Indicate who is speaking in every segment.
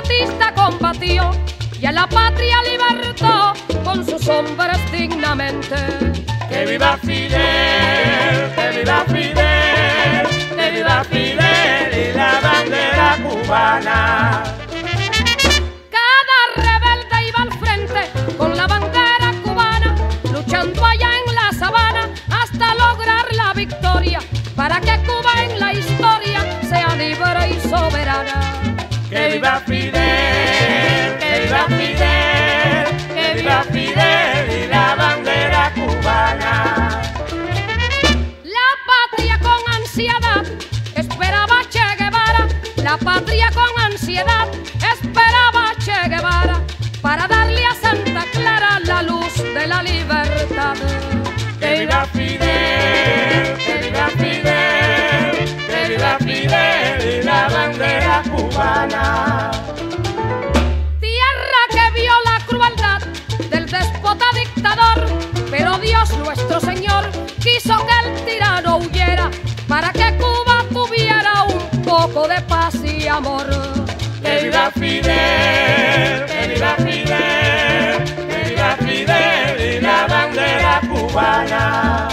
Speaker 1: Batista combatió y a la patria libertó con sus hombres dignamente.
Speaker 2: ¡Que viva Fidel! ¡Que viva Fidel! ¡Que viva Fidel y la bandera cubana!
Speaker 1: Cada rebelde iba al frente con la bandera cubana, luchando allá en la sabana hasta lograr la victoria, para que Cuba en la historia sea libre y soberana.
Speaker 2: ¡Que viva Fidel! ¡Que viva Fidel! ¡Que viva Fidel y la bandera cubana!
Speaker 1: La patria con ansiedad esperaba a Che Guevara, la patria con ansiedad esperaba a Che Guevara, para darle a Santa Clara la luz de la libertad.
Speaker 2: ¡Que viva Fidel! ¡Que viva Fidel! ¡Que viva Fidel y la bandera cubana!
Speaker 1: Tierra que vio la crueldad del déspota dictador, pero Dios nuestro Señor quiso que el tirano huyera, para que Cuba tuviera un poco de paz y amor.
Speaker 2: ¡Que viva Fidel! ¡Que viva Fidel! ¡Que viva Fidel y la bandera cubana!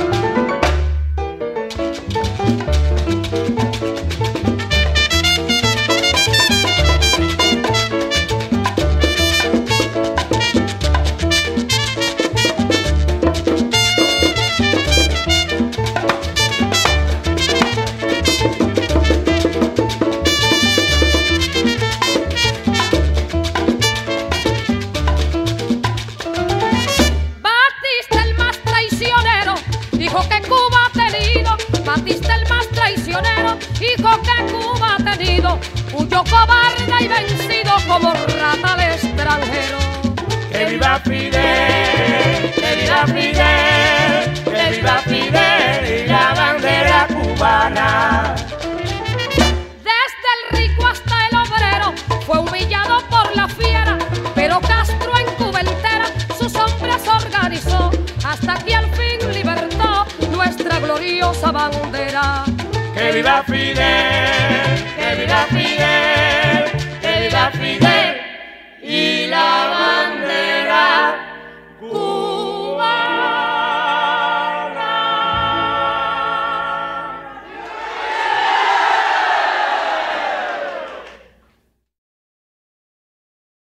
Speaker 1: Batista el más traicionero, hijo que Cuba ha tenido, huyó cobarde y vencido como rata al extranjero.
Speaker 2: ¡Que viva Fidel! ¡Que viva Fidel! ¡Que viva Fidel y la bandera cubana!
Speaker 1: Desde el rico hasta el obrero fue humillado por la fiera, pero Castro en Cuba entera sus hombres organizó, hasta que al fin libertó nuestra gloriosa bandera.
Speaker 2: ¡Que viva Fidel! ¡Que viva Fidel! ¡Que viva Fidel!